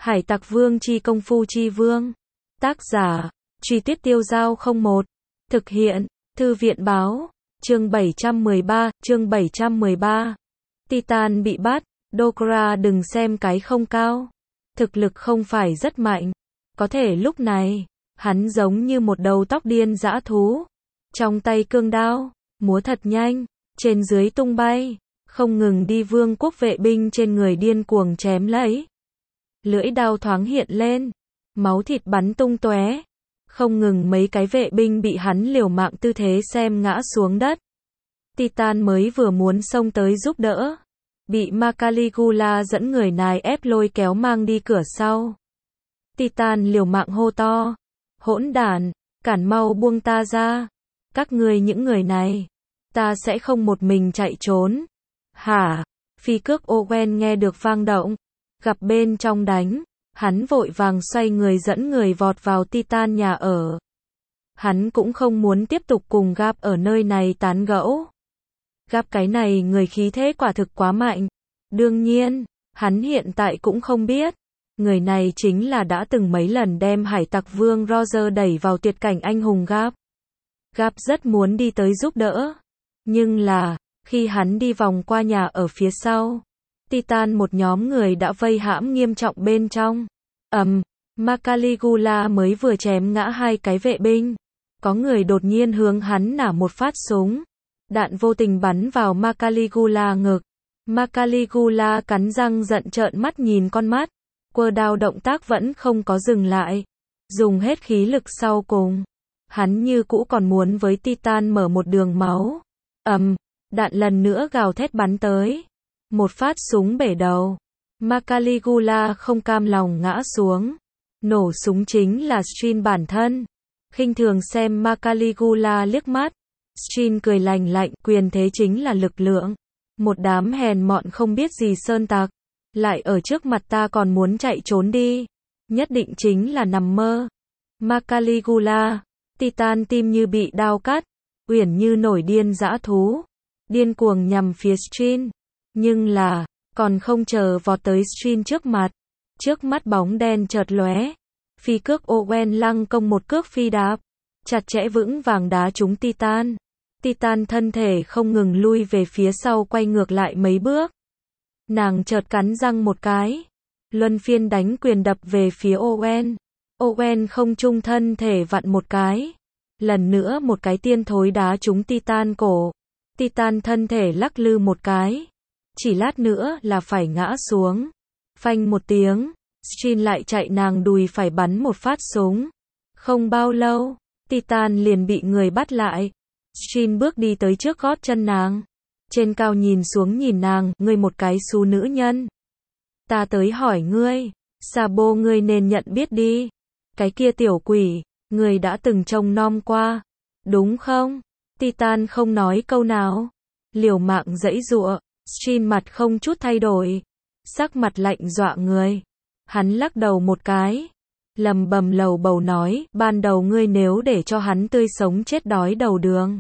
Hải Tặc Vương chi công phu chi vương. Tác giả, Truy Tuyết Tiêu Dao 01. Thực hiện, Thư viện báo. Chương 713. Titan bị bắt. Dokra đừng xem cái không cao. Thực lực không phải rất mạnh. Có thể lúc này, hắn giống như một đầu tóc điên dã thú. Trong tay cương đao, múa thật nhanh, trên dưới tung bay, không ngừng đi vương quốc vệ binh trên người điên cuồng chém lấy. Lưỡi đao thoáng hiện lên, máu thịt bắn tung tóe, không ngừng mấy cái vệ binh bị hắn liều mạng tư thế xem ngã xuống đất. Titan mới vừa muốn xông tới giúp đỡ, bị Ma Caligula dẫn người nài ép lôi kéo mang đi cửa sau. Titan liều mạng hô to, hỗn đản, cản mau buông ta ra, các ngươi những người này, ta sẽ không một mình chạy trốn. Hả? Phi cước Owen nghe được vang động, gặp bên trong đánh, hắn vội vàng xoay người dẫn người vọt vào Titan nhà ở. Hắn cũng không muốn tiếp tục cùng Gap ở nơi này tán gẫu. Gap cái này người khí thế quả thực quá mạnh. Đương nhiên, hắn hiện tại cũng không biết. Người này chính là đã từng mấy lần đem Hải Tặc Vương Roger đẩy vào tuyệt cảnh anh hùng Gap. Gap rất muốn đi tới giúp đỡ. Nhưng là, khi hắn đi vòng qua nhà ở phía sau, Titan một nhóm người đã vây hãm nghiêm trọng bên trong. Ma Caligula mới vừa chém ngã hai cái vệ binh. Có người đột nhiên hướng hắn nã một phát súng. Đạn vô tình bắn vào Ma Caligula ngực. Ma Caligula cắn răng giận trợn mắt nhìn con mắt. Quơ đao động tác vẫn không có dừng lại. Dùng hết khí lực sau cùng. Hắn như cũ còn muốn với Titan mở một đường máu. Đạn lần nữa gào thét bắn tới. Một phát súng bể đầu. Ma Caligula không cam lòng ngã xuống. Nổ súng chính là Strin bản thân. Khinh thường xem Ma Caligula liếc mắt. Strin cười lành lạnh, quyền thế chính là lực lượng. Một đám hèn mọn không biết gì sơn tặc. Lại ở trước mặt ta còn muốn chạy trốn đi. Nhất định chính là nằm mơ. Ma Caligula. Titan tim như bị đao cắt. Uyển như nổi điên dã thú. Điên cuồng nhằm phía Strin. Nhưng là, còn không chờ vọt tới Strin trước mặt. Trước mắt bóng đen chợt lóe. Phi cước Owen lăng công một cước phi đạp. Chặt chẽ vững vàng đá trúng Titan. Titan thân thể không ngừng lui về phía sau quay ngược lại mấy bước. Nàng chợt cắn răng một cái. Luân phiên đánh quyền đập về phía Owen. Owen không trung thân thể vặn một cái. Lần nữa một cái tiên thối đá trúng Titan cổ. Titan thân thể lắc lư một cái. Chỉ lát nữa là phải ngã xuống. Phanh một tiếng. Strin lại chạy nàng đùi phải bắn một phát súng. Không bao lâu, Titan liền bị người bắt lại. Strin bước đi tới trước gót chân nàng. Trên cao nhìn xuống nhìn nàng, ngươi một cái xú nữ nhân. Ta tới hỏi ngươi, Sabo ngươi nên nhận biết đi. Cái kia tiểu quỷ, ngươi đã từng trông nom qua. Đúng không? Titan không nói câu nào. Liều mạng giãy giụa. Strin mặt không chút thay đổi. Sắc mặt lạnh dọa người. Hắn lắc đầu một cái. Lầm bầm lầu bầu nói, ban đầu ngươi nếu để cho hắn tươi sống chết đói đầu đường.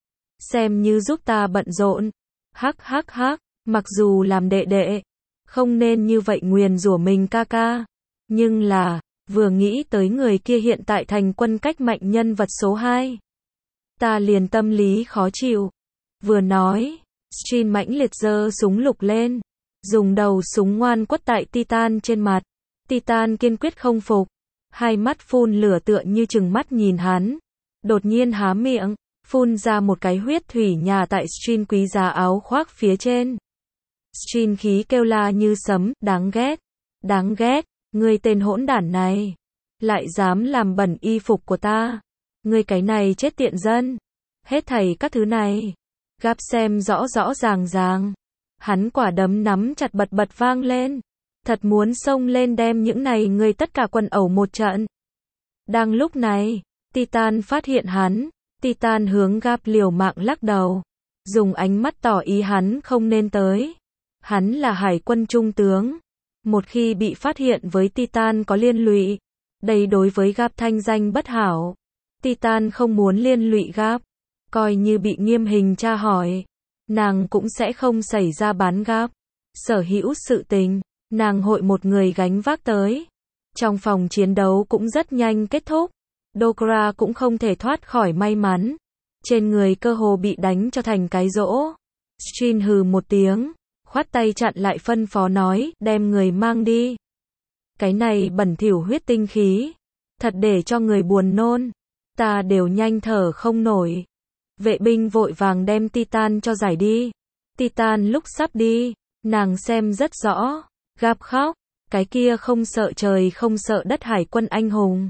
Xem như giúp ta bận rộn. Hắc, mặc dù làm đệ đệ. Không nên như vậy nguyền rủa mình ca ca. Nhưng là, vừa nghĩ tới người kia hiện tại thành quân cách mạnh nhân vật số 2. Ta liền tâm lý khó chịu. Vừa nói, Strin mãnh liệt giơ súng lục lên. Dùng đầu súng ngoan quất tại Titan trên mặt. Titan kiên quyết không phục. Hai mắt phun lửa tựa như trừng mắt nhìn hắn. Đột nhiên há miệng, phun ra một cái huyết thủy nhà tại Strin quý giá áo khoác phía trên. Strin khí kêu la như sấm, đáng ghét, ngươi tên hỗn đản này. Lại dám làm bẩn y phục của ta. Ngươi cái này chết tiện dân. Hết thảy các thứ này. Gap xem rõ ràng. Hắn quả đấm nắm chặt bật vang lên. Thật muốn xông lên đem những này người tất cả quần ẩu một trận. Đang lúc này, Titan phát hiện hắn. Titan hướng Gap liều mạng lắc đầu. Dùng ánh mắt tỏ ý hắn không nên tới. Hắn là hải quân trung tướng. Một khi bị phát hiện với Titan có liên lụy. Đây đối với Gap thanh danh bất hảo. Titan không muốn liên lụy Gap. Coi như bị nghiêm hình tra hỏi. Nàng cũng sẽ không xảy ra bán Gap. Sở hữu sự tình. Nàng hội một người gánh vác tới. Trong phòng chiến đấu cũng rất nhanh kết thúc. Dokra cũng không thể thoát khỏi may mắn. Trên người cơ hồ bị đánh cho thành cái rỗ. Shin hừ một tiếng, khoát tay chặn lại phân phó nói, đem người mang đi. Cái này bẩn thỉu huyết tinh khí. Thật để cho người buồn nôn. Ta đều nhanh thở không nổi. Vệ binh vội vàng đem Titan cho giải đi. Titan lúc sắp đi, nàng xem rất rõ. Gab khóc. Cái kia không sợ trời không sợ đất hải quân anh hùng.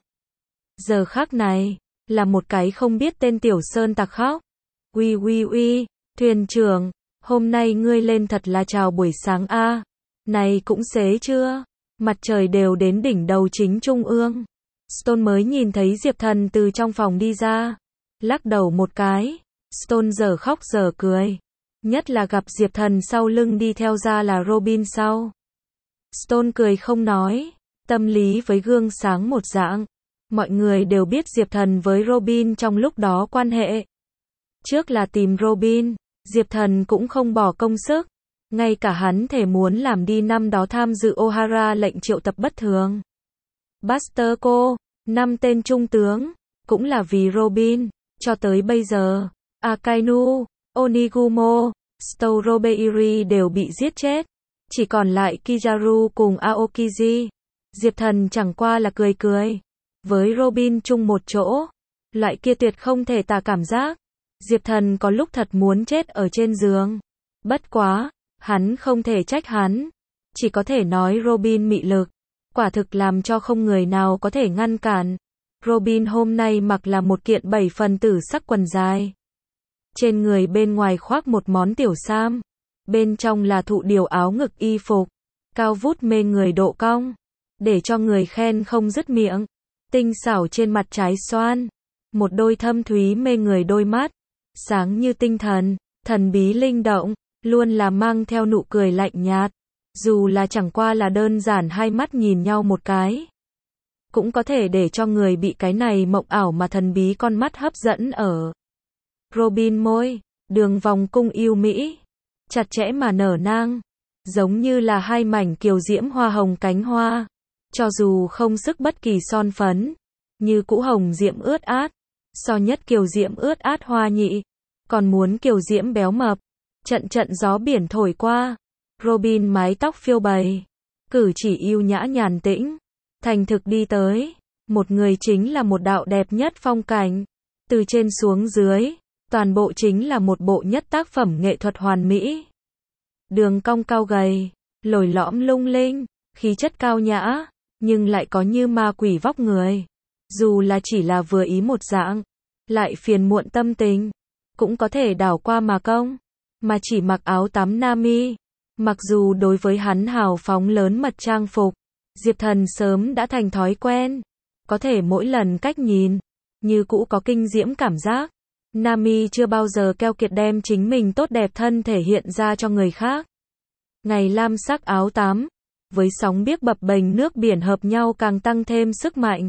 Giờ khắc này, là một cái không biết tên tiểu sơn tặc khóc. Uy uy uy, thuyền trưởng, hôm nay ngươi lên thật là chào buổi sáng a. Này cũng xế chưa? Mặt trời đều đến đỉnh đầu chính trung ương. Stone mới nhìn thấy Diệp Thần từ trong phòng đi ra. Lắc đầu một cái. Stone giờ khóc giờ cười. Nhất là gặp Diệp Thần sau lưng đi theo ra là Robin sau. Stone cười không nói. Tâm lý với gương sáng một dạng. Mọi người đều biết Diệp Thần với Robin trong lúc đó quan hệ. Trước là tìm Robin, Diệp Thần cũng không bỏ công sức. Ngay cả hắn thể muốn làm đi năm đó tham dự O'Hara lệnh triệu tập bất thường. Buster Cole, 5 tên trung tướng, cũng là vì Robin. Cho tới bây giờ, Akainu, Onigumo, Storobeiri đều bị giết chết. Chỉ còn lại Kizaru cùng Aokiji. Diệp Thần chẳng qua là cười cười. Với Robin chung một chỗ, loại kia tuyệt không thể tả cảm giác. Diệp Thần có lúc thật muốn chết ở trên giường. Bất quá, hắn không thể trách hắn. Chỉ có thể nói Robin mị lực. Quả thực làm cho không người nào có thể ngăn cản. Robin hôm nay mặc là một kiện 7 phần tử sắc quần dài. Trên người bên ngoài khoác một món tiểu sam. Bên trong là thụ điều áo ngực y phục. Cao vút mê người độ cong. Để cho người khen không dứt miệng. Tinh xảo trên mặt trái xoan. Một đôi thâm thúy mê người đôi mắt. Sáng như tinh thần, thần bí linh động, luôn là mang theo nụ cười lạnh nhạt. Dù là chẳng qua là đơn giản hai mắt nhìn nhau một cái. Cũng có thể để cho người bị cái này mộng ảo mà thần bí con mắt hấp dẫn ở. Robin môi, đường vòng cung yêu mỹ. Chặt chẽ mà nở nang. Giống như là hai mảnh kiều diễm hoa hồng cánh hoa. Cho dù không sức bất kỳ son phấn. Như cũ hồng diễm ướt át. So nhất kiều diễm ướt át hoa nhị. Còn muốn kiều diễm béo mập. Trận trận gió biển thổi qua. Robin mái tóc phiêu bày. Cử chỉ yêu nhã nhàn tĩnh. Thành thực đi tới. Một người chính là một đạo đẹp nhất phong cảnh. Từ trên xuống dưới. Toàn bộ chính là một bộ nhất tác phẩm nghệ thuật hoàn mỹ. Đường cong cao gầy. Lồi lõm lung linh. Khí chất cao nhã. Nhưng lại có như ma quỷ vóc người. Dù là chỉ là vừa ý một dạng. Lại phiền muộn tâm tình. Cũng có thể đảo qua mà công. Mà chỉ mặc áo tắm Nami. Mặc dù đối với hắn hào phóng lớn mật trang phục. Diệp Thần sớm đã thành thói quen. Có thể mỗi lần cách nhìn. Như cũ có kinh diễm cảm giác. Nami chưa bao giờ keo kiệt đem chính mình tốt đẹp thân thể hiện ra cho người khác. Ngày lam sắc áo tắm. Với sóng biếc bập bềnh nước biển hợp nhau càng tăng thêm sức mạnh.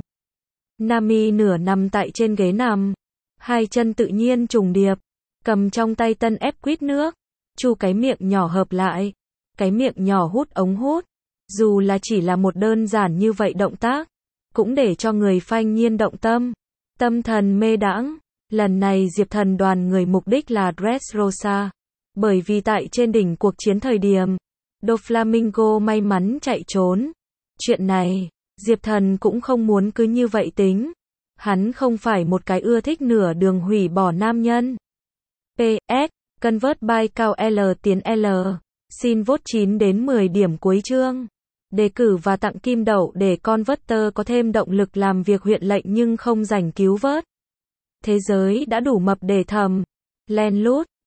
Nami nửa nằm tại trên ghế nằm. Hai chân tự nhiên trùng điệp. Cầm trong tay tân ép quýt nước. Chu cái miệng nhỏ hợp lại. Cái miệng nhỏ hút ống hút. Dù là chỉ là một đơn giản như vậy động tác. Cũng để cho người phanh nhiên động tâm. Tâm thần mê đãng. Lần này Diệp Thần đoàn người mục đích là Dressrosa. Bởi vì tại trên đỉnh cuộc chiến thời điểm. Doflamingo may mắn chạy trốn. Chuyện này, Diệp Thần cũng không muốn cứ như vậy tính. Hắn không phải một cái ưa thích nửa đường hủy bỏ nam nhân. PS, Convert by cao L tiến L. Xin vote 9 đến 10 điểm cuối chương. Đề cử và tặng kim đậu để Converter có thêm động lực làm việc huyện lệnh nhưng không rảnh cứu vớt. Thế giới đã đủ mập để thầm. Len lút.